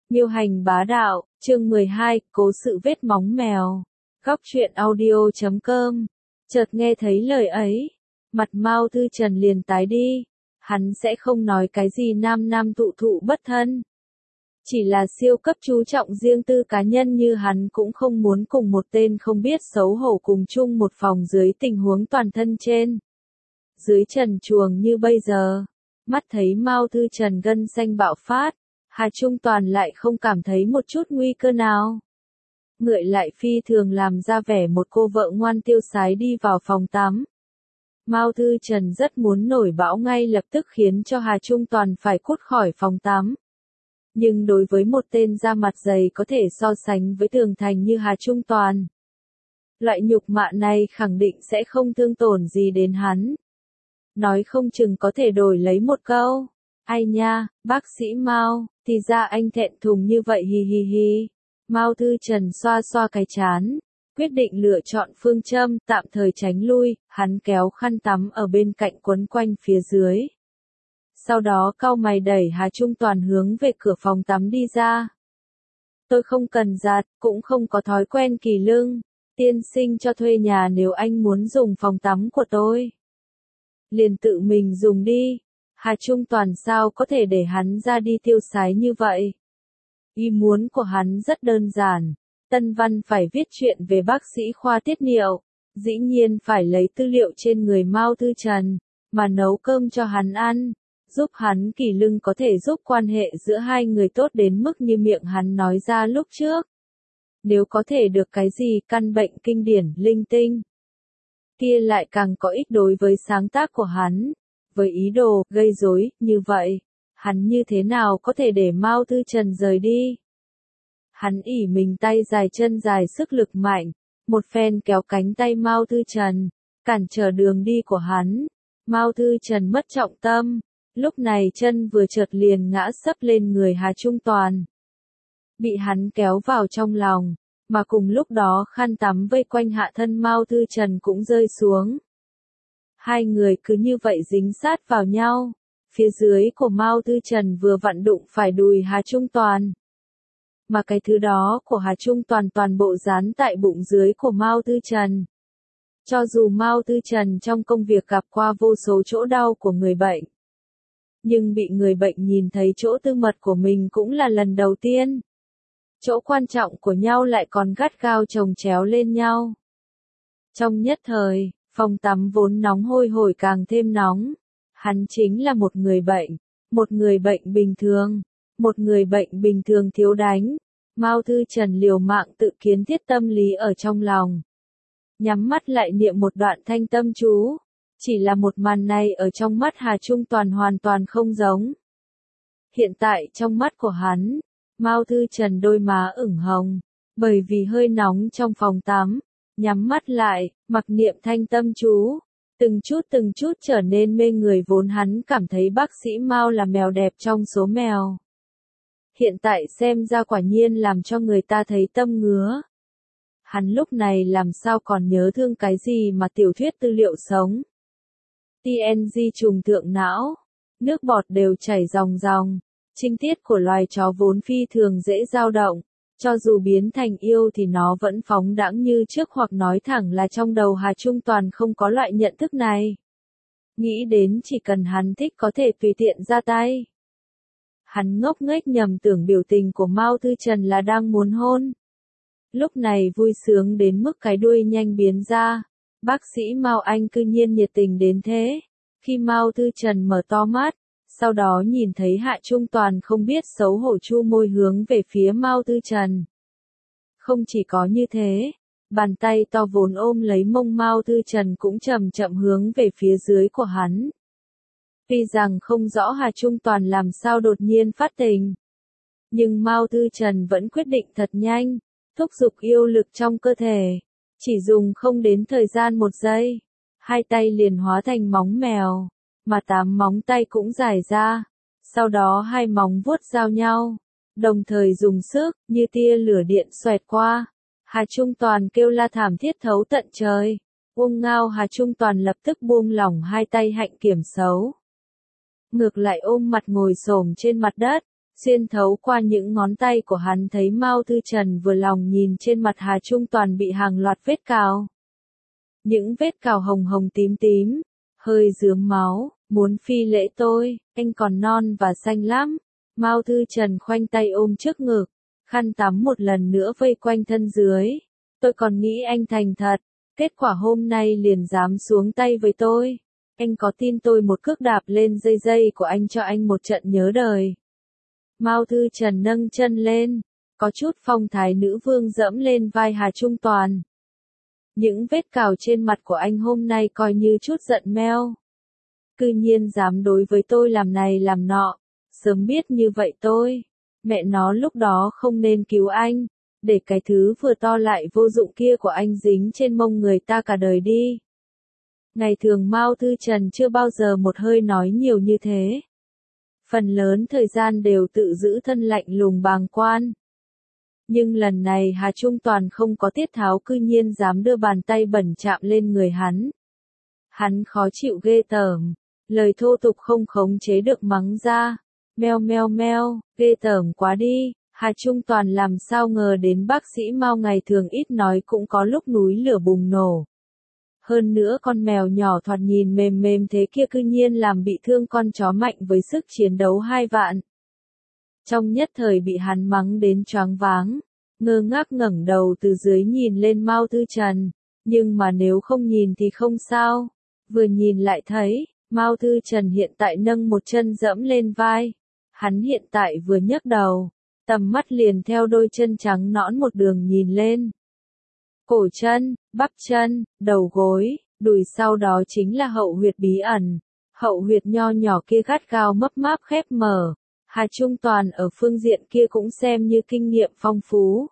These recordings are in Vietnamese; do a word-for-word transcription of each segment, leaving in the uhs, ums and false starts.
Nhiêu hành bá đạo, chương mười hai, cố sự vết móng mèo. Góc truyện audio chấm com. Chợt nghe thấy lời ấy, mặt Mao Tư Trần liền tái đi. Hắn sẽ không nói cái gì nam nam thụ thụ bất thân. Chỉ là siêu cấp chú trọng riêng tư cá nhân như hắn cũng không muốn cùng một tên không biết xấu hổ cùng chung một phòng dưới tình huống toàn thân trên. Dưới trần truồng như bây giờ, mắt thấy Mao Tư Trần gân xanh bạo phát, Hà Trung Toàn lại không cảm thấy một chút nguy cơ nào. Ngựa lại phi thường làm ra vẻ một cô vợ ngoan tiêu sái đi vào phòng tắm. Mao Tư Trần rất muốn nổi bão ngay lập tức khiến cho Hà Trung Toàn phải cút khỏi phòng tắm. Nhưng đối với một tên da mặt dày có thể so sánh với tường thành như Hà Trung Toàn, loại nhục mạ này khẳng định sẽ không thương tổn gì đến hắn. Nói không chừng có thể đổi lấy một câu, ai nha, bác sĩ Mao, thì ra anh thẹn thùng như vậy hi hi hi. Mao Tư Trần xoa xoa cái trán, quyết định lựa chọn phương châm tạm thời tránh lui, hắn kéo khăn tắm ở bên cạnh quấn quanh phía dưới. Sau đó cau mày đẩy Hà Trung Toàn hướng về cửa phòng tắm đi ra. Tôi không cần giặt, cũng không có thói quen kỳ lưng. Tiên sinh cho thuê nhà nếu anh muốn dùng phòng tắm của tôi, liền tự mình dùng đi. Hà Trung Toàn sao có thể để hắn ra đi tiêu sái như vậy? Ý muốn của hắn rất đơn giản. Tân Văn phải viết chuyện về bác sĩ khoa tiết niệu, dĩ nhiên phải lấy tư liệu trên người Mao Tư Trần, mà nấu cơm cho hắn ăn, giúp hắn kỳ lưng có thể giúp quan hệ giữa hai người tốt đến mức như miệng hắn nói ra lúc trước. Nếu có thể được cái gì căn bệnh kinh điển linh tinh, kia lại càng có ích đối với sáng tác của hắn. Với ý đồ gây rối như vậy, hắn như thế nào có thể để Mao Tư Trần rời đi? Hắn ỉ mình tay dài chân dài sức lực mạnh, một phen kéo cánh tay Mao Tư Trần, cản trở đường đi của hắn. Mao Tư Trần mất trọng tâm, lúc này chân vừa trượt liền ngã sấp lên người Hà Trung Toàn. Bị hắn kéo vào trong lòng, mà cùng lúc đó khăn tắm vây quanh hạ thân Mao Tư Trần cũng rơi xuống. Hai người cứ như vậy dính sát vào nhau, phía dưới của Mao Tư Trần vừa vặn đụng phải đùi Hà Trung Toàn. Mà cái thứ đó của Hà Trung Toàn toàn bộ dán tại bụng dưới của Mao Tư Trần. Cho dù Mao Tư Trần trong công việc gặp qua vô số chỗ đau của người bệnh, nhưng bị người bệnh nhìn thấy chỗ tư mật của mình cũng là lần đầu tiên. Chỗ quan trọng của nhau lại còn gắt gao chồng chéo lên nhau. Trong nhất thời, phòng tắm vốn nóng hôi hổi càng thêm nóng. Hắn chính là một người bệnh, một người bệnh bình thường, một người bệnh bình thường thiếu đánh. Mao Tư Trần liều mạng tự kiến thiết tâm lý ở trong lòng. Nhắm mắt lại niệm một đoạn thanh tâm chú. Chỉ là một màn này ở trong mắt Hà Trung Toàn hoàn toàn không giống. Hiện tại trong mắt của hắn, Mao Tư Trần đôi má ửng hồng, bởi vì hơi nóng trong phòng tắm. Nhắm mắt lại, mặc niệm thanh tâm chú, từng chút từng chút trở nên mê người vốn hắn cảm thấy bác sĩ Mao là mèo đẹp trong số mèo. Hiện tại xem ra quả nhiên làm cho người ta thấy tâm ngứa. Hắn lúc này làm sao còn nhớ thương cái gì mà tiểu thuyết tư liệu sống. tê en giê trùng thượng não, nước bọt đều chảy ròng ròng, trinh tiết của loài chó vốn phi thường dễ dao động. Cho dù biến thành yêu thì nó vẫn phóng đãng như trước hoặc nói thẳng là trong đầu Hà Trung Toàn không có loại nhận thức này. Nghĩ đến chỉ cần hắn thích có thể tùy tiện ra tay. Hắn ngốc nghếch nhầm tưởng biểu tình của Mao Tư Trần là đang muốn hôn. Lúc này vui sướng đến mức cái đuôi nhanh biến ra. Bác sĩ Mao anh cư nhiên nhiệt tình đến thế. Khi Mao Tư Trần mở to mắt, sau đó nhìn thấy Hạ Trung Toàn không biết xấu hổ chu môi hướng về phía Mao Tư Trần. Không chỉ có như thế, bàn tay to vốn ôm lấy mông Mao Tư Trần cũng chậm chậm hướng về phía dưới của hắn. Tuy rằng không rõ Hà Trung Toàn làm sao đột nhiên phát tình, nhưng Mao Tư Trần vẫn quyết định thật nhanh, thúc giục yêu lực trong cơ thể. Chỉ dùng không đến thời gian một giây, hai tay liền hóa thành móng mèo. Mà tám móng tay cũng dài ra, sau đó hai móng vuốt giao nhau, đồng thời dùng sức, như tia lửa điện xoẹt qua. Hà Trung Toàn kêu la thảm thiết thấu tận trời. Uông ngao Hà Trung Toàn lập tức buông lỏng hai tay hạnh kiểm xấu. Ngược lại ôm mặt ngồi xổm trên mặt đất, Xuyên thấu qua những ngón tay của hắn thấy Mao Thư Trần vừa lòng nhìn trên mặt Hà Trung Toàn bị hàng loạt vết cào. Những vết cào hồng hồng tím tím, hơi rướm máu, muốn phi lễ tôi, anh còn non và xanh lắm. Mao Thư Trần khoanh tay ôm trước ngực, khăn tắm một lần nữa vây quanh thân dưới. Tôi còn nghĩ anh thành thật, kết quả hôm nay liền dám xuống tay với tôi. Anh có tin tôi một cước đạp lên dây dây của anh cho anh một trận nhớ đời. Mao Thư Trần nâng chân lên, có chút phong thái nữ vương dẫm lên vai Hà Trung Toàn. Những vết cào trên mặt của anh hôm nay coi như chút giận meo. Cư nhiên dám đối với tôi làm này làm nọ, sớm biết như vậy tôi, mẹ nó lúc đó không nên cứu anh, để cái thứ vừa to lại vô dụng kia của anh dính trên mông người ta cả đời đi. Ngày thường Mao Thư Trần chưa bao giờ một hơi nói nhiều như thế. Phần lớn thời gian đều tự giữ thân lạnh lùng bàng quan. Nhưng lần này Hà Trung Toàn không có tiết tháo cư nhiên dám đưa bàn tay bẩn chạm lên người hắn. Hắn khó chịu ghê tởm, lời thô tục không khống chế được mắng ra. Meo meo meo, ghê tởm quá đi. Hà Trung Toàn làm sao ngờ đến bác sĩ Mao ngày thường ít nói cũng có lúc núi lửa bùng nổ. Hơn nữa con mèo nhỏ thoạt nhìn mềm mềm thế kia cư nhiên làm bị thương con chó mạnh với sức chiến đấu hai vạn. Trong nhất thời bị hắn mắng đến choáng váng, ngơ ngác ngẩng đầu từ dưới nhìn lên Mao Thư Trần, nhưng mà nếu không nhìn thì không sao, vừa nhìn lại thấy, Mao Thư Trần hiện tại nâng một chân dẫm lên vai, hắn hiện tại vừa nhấc đầu, tầm mắt liền theo đôi chân trắng nõn một đường nhìn lên. Cổ chân, bắp chân, đầu gối, đùi sau đó chính là hậu huyệt bí ẩn, hậu huyệt nho nhỏ kia gắt gao mấp máp khép mở. Hà Trung Toàn ở phương diện kia cũng xem như kinh nghiệm phong phú.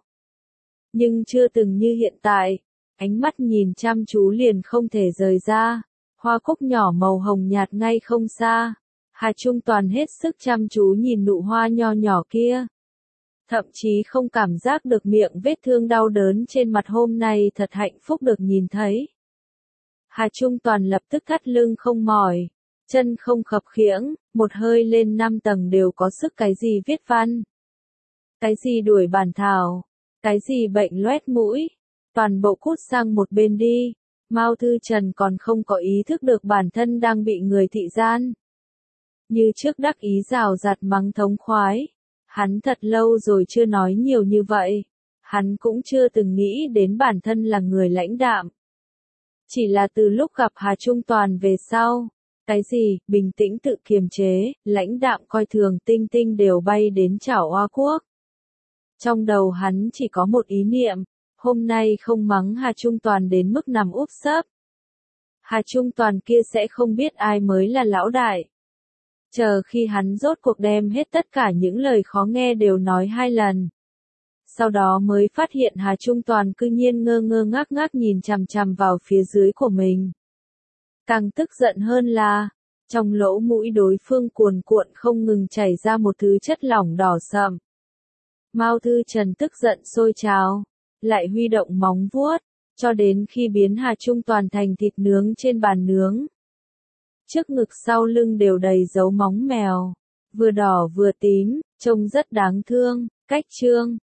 Nhưng chưa từng như hiện tại, ánh mắt nhìn chăm chú liền không thể rời ra, hoa cúc nhỏ màu hồng nhạt ngay không xa. Hà Trung Toàn hết sức chăm chú nhìn nụ hoa nho nhỏ kia. Thậm chí không cảm giác được miệng vết thương đau đớn trên mặt hôm nay thật hạnh phúc được nhìn thấy. Hà Trung Toàn lập tức thắt lưng không mỏi, chân không khập khiễng, một hơi lên năm tầng đều có sức cái gì viết văn. Cái gì đuổi bản thảo, cái gì bệnh loét mũi, toàn bộ cút sang một bên đi. Mao Thư Trần còn không có ý thức được bản thân đang bị người thị gian. Như trước đắc ý rào rạt mắng thống khoái. Hắn thật lâu rồi chưa nói nhiều như vậy. Hắn cũng chưa từng nghĩ đến bản thân là người lãnh đạm. Chỉ là từ lúc gặp Hà Trung Toàn về sau, cái gì, bình tĩnh tự kiềm chế, lãnh đạm coi thường tinh tinh đều bay đến chảo Hoa Quốc. Trong đầu hắn chỉ có một ý niệm, hôm nay không mắng Hà Trung Toàn đến mức nằm úp sấp. Hà Trung Toàn kia sẽ không biết ai mới là lão đại. Chờ khi hắn rốt cuộc đem hết tất cả những lời khó nghe đều nói hai lần. Sau đó mới phát hiện Hà Trung Toàn cư nhiên ngơ ngơ ngác ngác nhìn chằm chằm vào phía dưới của mình. Càng tức giận hơn là, trong lỗ mũi đối phương cuồn cuộn không ngừng chảy ra một thứ chất lỏng đỏ sậm. Mao Thư Trần tức giận sôi trào, lại huy động móng vuốt, cho đến khi biến Hà Trung Toàn thành thịt nướng trên bàn nướng. Trước ngực sau lưng đều đầy dấu móng mèo, vừa đỏ vừa tím, trông rất đáng thương. Cách chương